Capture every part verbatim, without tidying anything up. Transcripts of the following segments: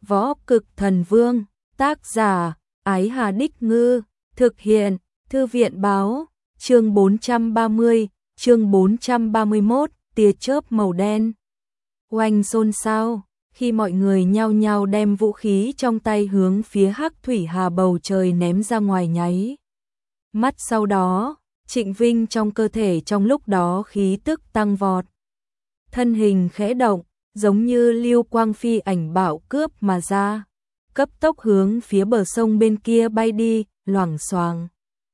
Võ Cực Thần Vương, tác giả, Ái Hà Đích Ngư, thực hiện, Thư viện báo, chương bốn trăm ba mươi, chương bốn trăm ba mươi mốt, tia chớp màu đen. Oanh xôn xao, khi mọi người nhao nhao đem vũ khí trong tay hướng phía Hắc Thủy Hà bầu trời ném ra ngoài nháy. Mắt sau đó, Trịnh Vinh trong cơ thể trong lúc đó khí tức tăng vọt. Thân hình khẽ động, giống như lưu quang phi ảnh bạo cướp mà ra, cấp tốc hướng phía bờ sông bên kia bay đi, loảng xoảng.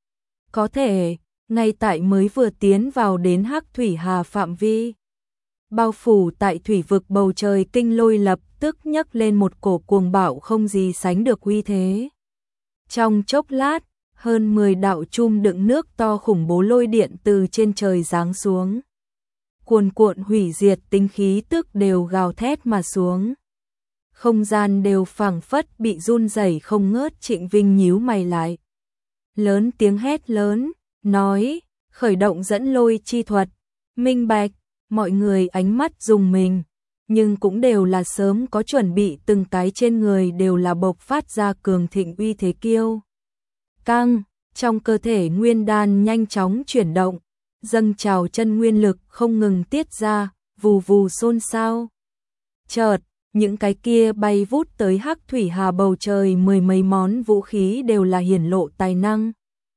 Có thể, ngay tại mới vừa tiến vào đến Hắc Thủy Hà phạm vi, bao phủ tại thủy vực bầu trời kinh lôi lập tức nhấc lên một cổ cuồng bạo không gì sánh được uy thế. Trong chốc lát, hơn mười đạo chum đựng nước to khủng bố lôi điện từ trên trời giáng xuống. Cuồn cuộn hủy diệt tinh khí tức đều gào thét mà xuống. Không gian đều phảng phất bị run rẩy không ngớt. Trịnh Vinh nhíu mày lại, lớn tiếng hét lớn, nói, khởi động dẫn lôi chi thuật. Minh bạch, mọi người ánh mắt rùng mình, nhưng cũng đều là sớm có chuẩn bị, từng cái trên người đều là bộc phát ra cường thịnh uy thế kiêu căng, trong cơ thể nguyên đan nhanh chóng chuyển động, dâng trào chân nguyên lực không ngừng tiết ra, vù vù xôn xao. Chợt, những cái kia bay vút tới Hắc Thủy Hà bầu trời mười mấy món vũ khí đều là hiển lộ tài năng.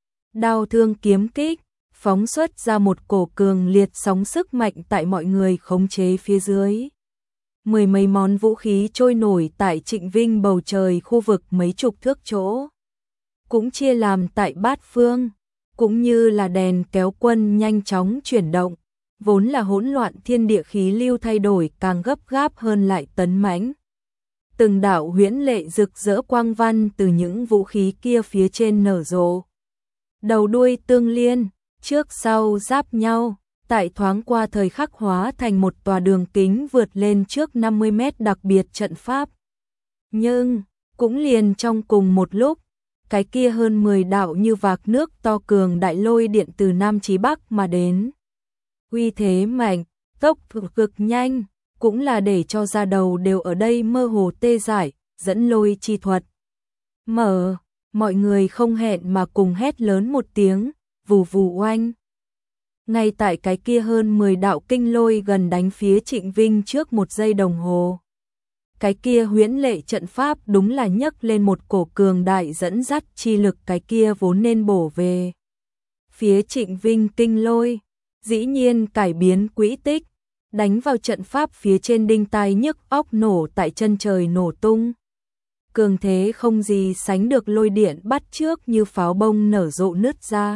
Đao thương kiếm kích, phóng xuất ra một cổ cường liệt sóng sức mạnh tại mọi người khống chế phía dưới. Mười mấy món vũ khí trôi nổi tại Trịnh Vinh bầu trời khu vực mấy chục thước chỗ. Cũng chia làm tại bát phương, cũng như là đèn kéo quân nhanh chóng chuyển động, vốn là hỗn loạn thiên địa khí lưu thay đổi càng gấp gáp hơn lại tấn mãnh. Từng đạo huyễn lệ rực rỡ quang văn từ những vũ khí kia phía trên nở rộ. Đầu đuôi tương liên, trước sau giáp nhau, tại thoáng qua thời khắc hóa thành một tòa đường kính vượt lên trước năm mươi mét đặc biệt trận pháp. Nhưng, cũng liền trong cùng một lúc, cái kia hơn mười đạo như vạc nước to cường đại lôi điện từ Nam chí Bắc mà đến. Uy thế mạnh, tốc cực nhanh, cũng là để cho da đầu đều ở đây mơ hồ tê dại, dẫn lôi chi thuật. Mở, mọi người không hẹn mà cùng hét lớn một tiếng, vù vù oanh. Ngay tại cái kia hơn mười đạo kinh lôi gần đánh phía Trịnh Vinh trước một giây đồng hồ. Cái kia huyễn lệ trận pháp đúng là nhấc lên một cổ cường đại dẫn dắt chi lực, cái kia vốn nên bổ về phía Trịnh Vinh kinh lôi, dĩ nhiên cải biến quỹ tích, đánh vào trận pháp phía trên đinh tai nhức óc, nổ tại chân trời nổ tung. Cường thế không gì sánh được lôi điện bắt trước như pháo bông nở rộ nứt ra,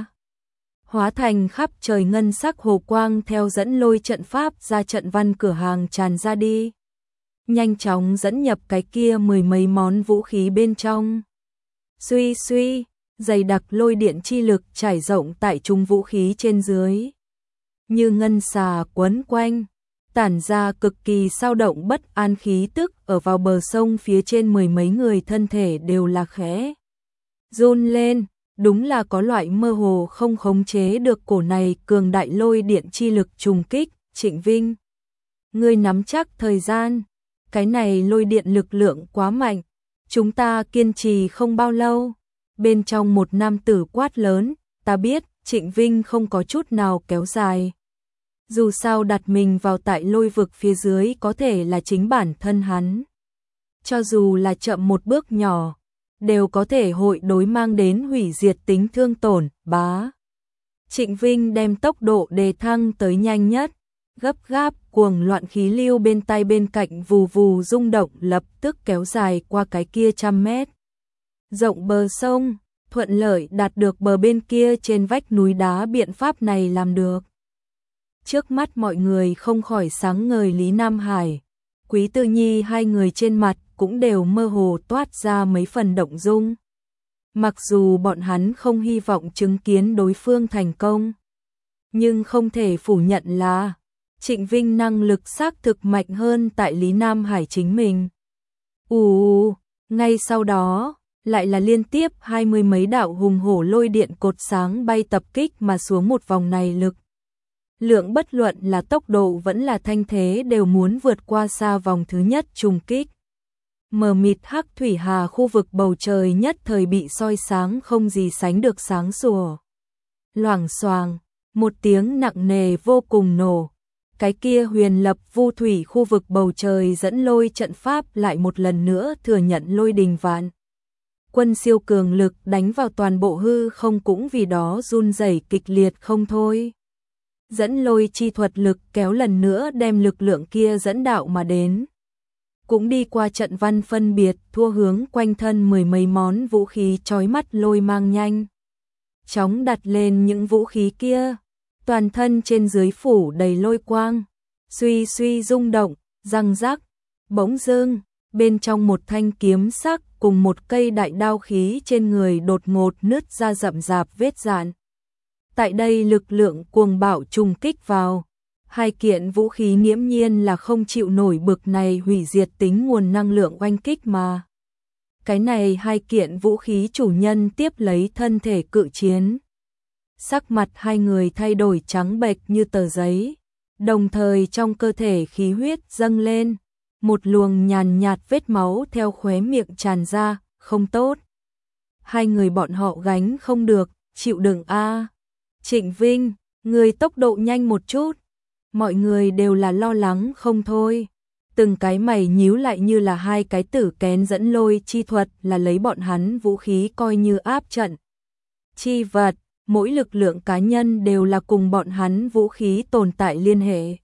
hóa thành khắp trời ngân sắc hồ quang theo dẫn lôi trận pháp ra trận văn cửa hàng tràn ra đi, nhanh chóng dẫn nhập cái kia mười mấy món vũ khí bên trong. Suy suy, dày đặc lôi điện chi lực trải rộng tại trung vũ khí trên dưới, như ngân xà quấn quanh, tản ra cực kỳ sao động bất an khí tức. Ở vào bờ sông phía trên mười mấy người thân thể đều là khẽ run lên, đúng là có loại mơ hồ không khống chế được cổ này cường đại lôi điện chi lực trùng kích. Trịnh Vinh, ngươi nắm chắc thời gian, cái này lôi điện lực lượng quá mạnh, chúng ta kiên trì không bao lâu. Bên trong một nam tử quát lớn, ta biết. Trịnh Vinh không có chút nào kéo dài. Dù sao đặt mình vào tại lôi vực phía dưới có thể là chính bản thân hắn. Cho dù là chậm một bước nhỏ, đều có thể hội đối mang đến hủy diệt tính thương tổn. Bá. Trịnh Vinh đem tốc độ đề thăng tới nhanh nhất, gấp gáp cuồng loạn khí lưu bên tay bên cạnh vù vù rung động, lập tức kéo dài qua cái kia trăm mét rộng bờ sông, thuận lợi đạt được bờ bên kia trên vách núi đá. Biện pháp này làm được. Trước mắt mọi người không khỏi sáng ngời. Lý Nam Hải, Quý Tư Nhi hai người trên mặt cũng đều mơ hồ toát ra mấy phần động dung. Mặc dù bọn hắn không hy vọng chứng kiến đối phương thành công, nhưng không thể phủ nhận là Trịnh Vinh năng lực xác thực mạnh hơn tại Lý Nam Hải chính mình. Ù, ngay sau đó, lại là liên tiếp hai mươi mấy đạo hùng hổ lôi điện cột sáng bay tập kích mà xuống. Một vòng này lực lượng bất luận là tốc độ vẫn là thanh thế đều muốn vượt qua xa vòng thứ nhất trùng kích. mờ mịt hắc thủy hà khu vực bầu trời nhất thời bị soi sáng không gì sánh được sáng sủa. Loảng xoàng, một tiếng nặng nề vô cùng nổ. Cái kia huyền lập vu thủy khu vực bầu trời dẫn lôi trận pháp lại một lần nữa thừa nhận lôi đình vạn quân siêu cường lực đánh vào toàn bộ hư không, cũng vì đó run rẩy kịch liệt không thôi. Dẫn lôi chi thuật lực kéo lần nữa đem lực lượng kia dẫn đạo mà đến. Cũng đi qua trận văn phân biệt thua hướng quanh thân mười mấy món vũ khí chói mắt lôi mang nhanh chóng đặt lên những vũ khí kia. Toàn thân trên dưới phủ đầy lôi quang, suy suy rung động, răng rắc. Bỗng dưng, bên trong một thanh kiếm sắc cùng một cây đại đao khí trên người đột ngột nứt ra rậm rạp vết rạn. Tại đây lực lượng cuồng bạo trùng kích vào, hai kiện vũ khí nghiễm nhiên là không chịu nổi bực này hủy diệt tính nguồn năng lượng oanh kích mà. Cái này hai kiện vũ khí chủ nhân tiếp lấy thân thể cự chiến. Sắc mặt hai người thay đổi trắng bệch như tờ giấy, đồng thời trong cơ thể khí huyết dâng lên, một luồng nhàn nhạt vết máu theo khóe miệng tràn ra, không tốt. Hai người bọn họ gánh không được, chịu đựng a. Trịnh Vinh, người tốc độ nhanh một chút. Mọi người đều là lo lắng không thôi. Từng cái mày nhíu lại như là hai cái tử kén dẫn lôi chi thuật là lấy bọn hắn vũ khí coi như áp trận. Chi vật, mỗi lực lượng cá nhân đều là cùng bọn hắn vũ khí tồn tại liên hệ.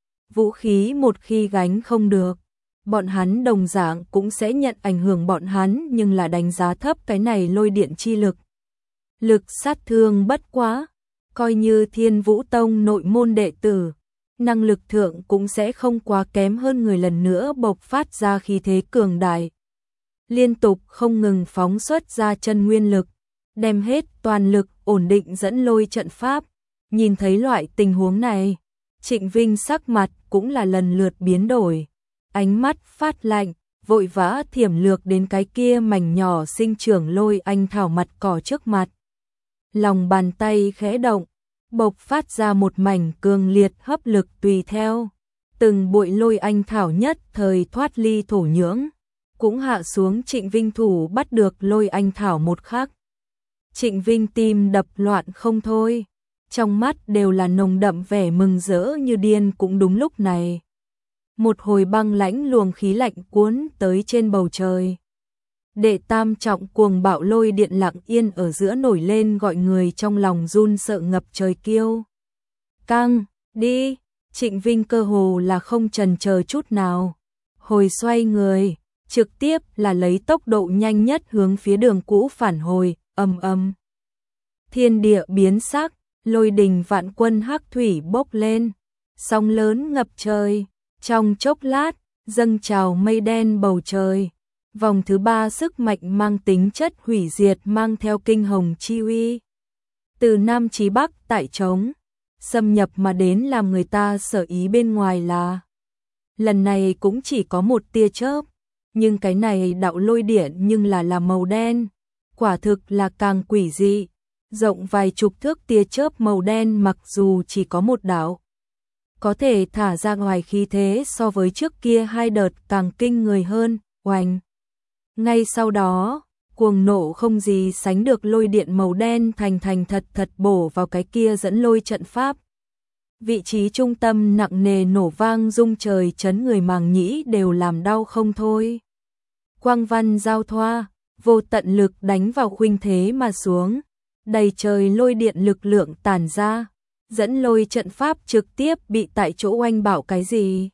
Vũ khí một khi gánh không được, bọn hắn đồng dạng cũng sẽ nhận ảnh hưởng bọn hắn, nhưng là đánh giá thấp cái này lôi điện chi lực. Lực sát thương bất quá, coi như Thiên Vũ Tông nội môn đệ tử, năng lực thượng cũng sẽ không quá kém hơn người, lần nữa bộc phát ra khí thế cường đại. Liên tục không ngừng phóng xuất ra chân nguyên lực, đem hết toàn lực ổn định dẫn lôi trận pháp. Nhìn thấy loại tình huống này, Trịnh Vinh sắc mặt cũng là lần lượt biến đổi, ánh mắt phát lạnh, vội vã thiểm lược đến cái kia mảnh nhỏ sinh trưởng lôi anh thảo mặt cỏ trước mặt. Lòng bàn tay khẽ động, bộc phát ra một mảnh cường liệt hấp lực, tùy theo từng bụi lôi anh thảo nhất thời thoát ly thổ nhưỡng, cũng hạ xuống. Trịnh Vinh thủ bắt được lôi anh thảo một khắc, Trịnh Vinh tim đập loạn không thôi, trong mắt đều là nồng đậm vẻ mừng rỡ như điên. Cũng đúng lúc này, một hồi băng lãnh luồng khí lạnh cuốn tới trên bầu trời. Đệ tam trọng cuồng bạo lôi điện lặng yên ở giữa nổi lên, gọi người trong lòng run sợ ngập trời kiêu. Căng, đi, Trịnh Vinh cơ hồ là không chần chờ chút nào. Hồi xoay người, trực tiếp là lấy tốc độ nhanh nhất hướng phía đường cũ phản hồi, ầm ầm. Thiên địa biến sắc, lôi đình vạn quân hắc thủy bốc lên, sóng lớn ngập trời, trong chốc lát, dâng trào mây đen bầu trời. Vòng thứ ba sức mạnh mang tính chất hủy diệt mang theo kinh hồng chi uy. Từ Nam chí Bắc tại trống, xâm nhập mà đến, làm người ta sở ý bên ngoài là. Lần này cũng chỉ có một tia chớp, nhưng cái này đạo lôi điện nhưng là là màu đen. Quả thực là càng quỷ dị, rộng vài chục thước tia chớp màu đen mặc dù chỉ có một đạo, có thể thả ra ngoài khí thế so với trước kia hai đợt càng kinh người hơn, oanh. Ngay sau đó, cuồng nộ không gì sánh được lôi điện màu đen thành thành thật thật bổ vào cái kia dẫn lôi trận pháp. Vị trí trung tâm nặng nề nổ vang rung trời, chấn người màng nhĩ đều làm đau không thôi. Quang văn giao thoa, vô tận lực đánh vào khuynh thế mà xuống, đầy trời lôi điện lực lượng tản ra, dẫn lôi trận pháp trực tiếp bị tại chỗ oanh bảo cái gì.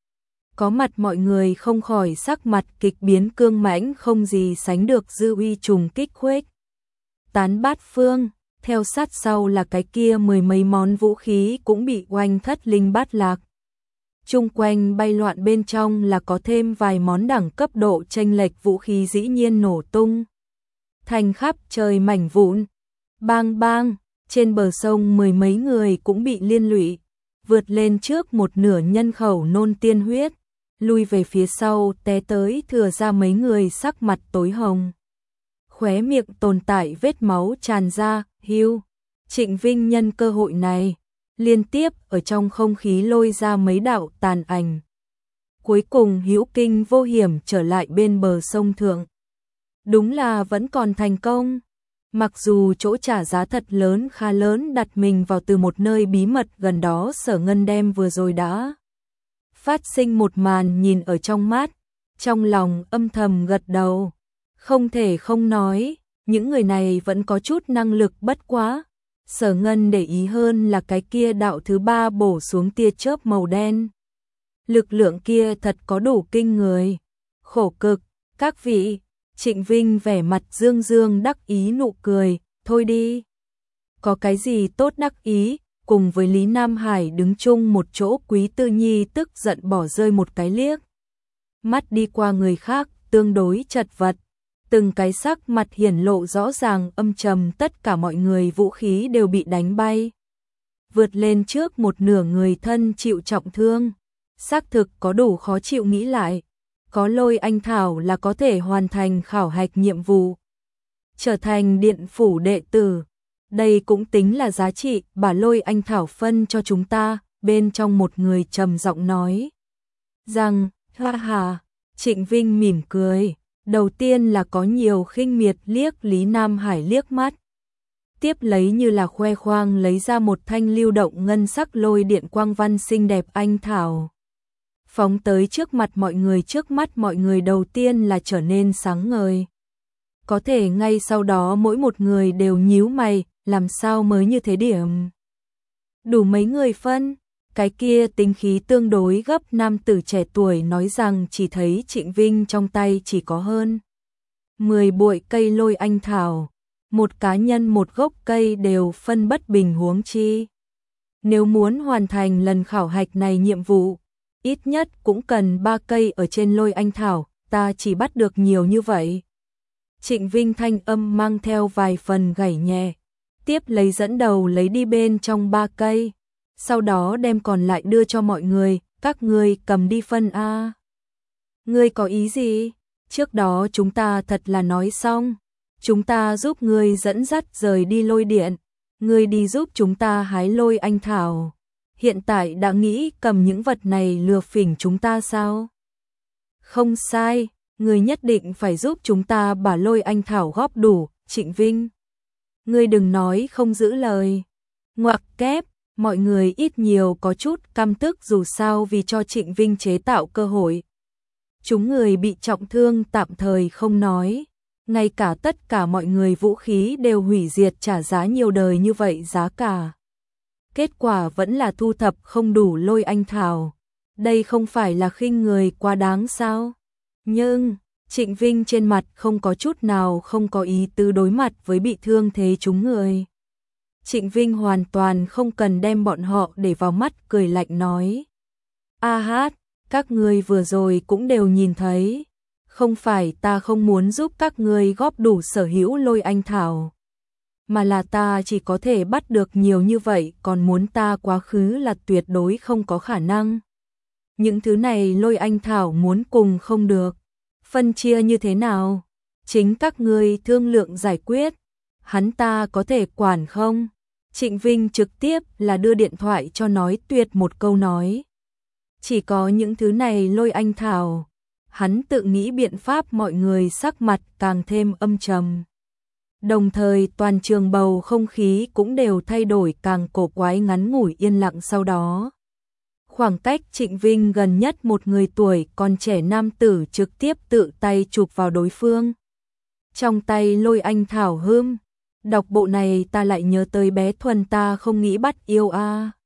Có mặt mọi người không khỏi sắc mặt kịch biến, cương mãnh không gì sánh được dư uy trùng kích khuếch tán bát phương. Theo sát sau là cái kia mười mấy món vũ khí cũng bị oanh thất linh bát lạc. Chung quanh bay loạn, bên trong là có thêm vài món đẳng cấp độ chênh lệch vũ khí dĩ nhiên nổ tung thành khắp trời mảnh vụn. Bang bang, trên bờ sông mười mấy người cũng bị liên lụy, vượt lên trước một nửa nhân khẩu nôn tiên huyết, lui về phía sau té tới thừa ra mấy người sắc mặt tối hồng, khóe miệng tồn tại vết máu tràn ra. Hưu, Trịnh Vinh nhân cơ hội này liên tiếp ở trong không khí lôi ra mấy đạo tàn ảnh, cuối cùng hữu kinh vô hiểm trở lại bên bờ sông thượng. Đúng là vẫn còn thành công. Mặc dù chỗ trả giá thật lớn khá lớn đặt mình vào từ một nơi bí mật gần đó, Sở Ngân đem vừa rồi đã phát sinh một màn nhìn ở trong mắt, trong lòng âm thầm gật đầu. Không thể không nói, những người này vẫn có chút năng lực, bất quá. Sở Ngân để ý hơn là cái kia đạo thứ ba bổ xuống tia chớp màu đen. Lực lượng kia thật có đủ kinh người. Khổ cực, các vị. Trịnh Vinh vẻ mặt dương dương đắc ý nụ cười, thôi đi. Có cái gì tốt đắc ý, cùng với Lý Nam Hải đứng chung một chỗ. Quý Tư Nhi tức giận bỏ rơi một cái liếc mắt đi qua người khác, tương đối chật vật. Từng cái sắc mặt hiển lộ rõ ràng âm trầm, tất cả mọi người vũ khí đều bị đánh bay. Vượt lên trước một nửa người thân chịu trọng thương. Xác thực có đủ khó chịu, nghĩ lại. Có Lôi Anh Thảo là có thể hoàn thành khảo hạch nhiệm vụ, trở thành điện phủ đệ tử. Đây cũng tính là giá trị, bà Lôi Anh Thảo phân cho chúng ta. Bên trong một người trầm giọng nói rằng, ha ha. Trịnh Vinh mỉm cười. Đầu tiên là có nhiều khinh miệt liếc Lý Nam Hải liếc mắt. Tiếp lấy như là khoe khoang lấy ra một thanh lưu động ngân sắc lôi điện quang văn xinh đẹp anh thảo. Phóng tới trước mặt mọi người, trước mắt mọi người đầu tiên là trở nên sáng ngời. Có thể ngay sau đó mỗi một người đều nhíu mày, làm sao mới như thế điểm? Đủ mấy người phân? Cái kia tính khí tương đối gấp nam tử trẻ tuổi nói rằng chỉ thấy Trịnh Vinh trong tay chỉ có hơn mười bụi cây lôi anh thảo. Một cá nhân một gốc cây đều phân bất bình, huống chi. Nếu muốn hoàn thành lần khảo hạch này nhiệm vụ, ít nhất cũng cần ba cây ở trên lôi anh thảo, ta chỉ bắt được nhiều như vậy. Trịnh Vinh thanh âm mang theo vài phần gảy nhẹ, tiếp lấy dẫn đầu lấy đi bên trong ba cây. Sau đó đem còn lại đưa cho mọi người, các ngươi cầm đi phân a. Ngươi có ý gì? Trước đó chúng ta thật là nói xong, chúng ta giúp ngươi dẫn dắt rời đi lôi điện, ngươi đi giúp chúng ta hái lôi anh thảo. Hiện tại đã nghĩ cầm những vật này lừa phỉnh chúng ta sao? Không sai, ngươi nhất định phải giúp chúng ta把lôi anh thảo góp đủ. Trịnh Vinh, ngươi đừng nói không giữ lời. Ngoặc kép. Mọi người ít nhiều có chút căm tức, dù sao vì cho Trịnh Vinh chế tạo cơ hội. Chúng người bị trọng thương tạm thời không nói, ngay cả tất cả mọi người vũ khí đều hủy diệt, trả giá nhiều đời như vậy giá cả. Kết quả vẫn là thu thập không đủ lôi anh thảo. Đây không phải là khinh người quá đáng sao? Nhưng, Trịnh Vinh trên mặt không có chút nào không có ý tứ đối mặt với bị thương thế chúng người. Trịnh Vinh hoàn toàn không cần đem bọn họ để vào mắt, cười lạnh nói. A hát, các ngươi vừa rồi cũng đều nhìn thấy. Không phải ta không muốn giúp các ngươi góp đủ sở hữu lôi anh thảo, mà là ta chỉ có thể bắt được nhiều như vậy, còn muốn ta quá khứ là tuyệt đối không có khả năng. Những thứ này lôi anh thảo muốn cùng không được. Phân chia như thế nào? Chính các ngươi thương lượng giải quyết. Hắn ta có thể quản không? Trịnh Vinh trực tiếp là đưa điện thoại cho nói tuyệt một câu nói. Chỉ có những thứ này lôi anh thảo. Hắn tự nghĩ biện pháp, mọi người sắc mặt càng thêm âm trầm. Đồng thời toàn trường bầu không khí cũng đều thay đổi, càng cổ quái, ngắn ngủi yên lặng. Sau đó, khoảng cách Trịnh Vinh gần nhất một người tuổi còn trẻ nam tử trực tiếp tự tay chụp vào đối phương. Trong tay lôi anh thảo hương. Đọc bộ này ta lại nhớ tới bé Thuần, ta không nghĩ bắt yêu a.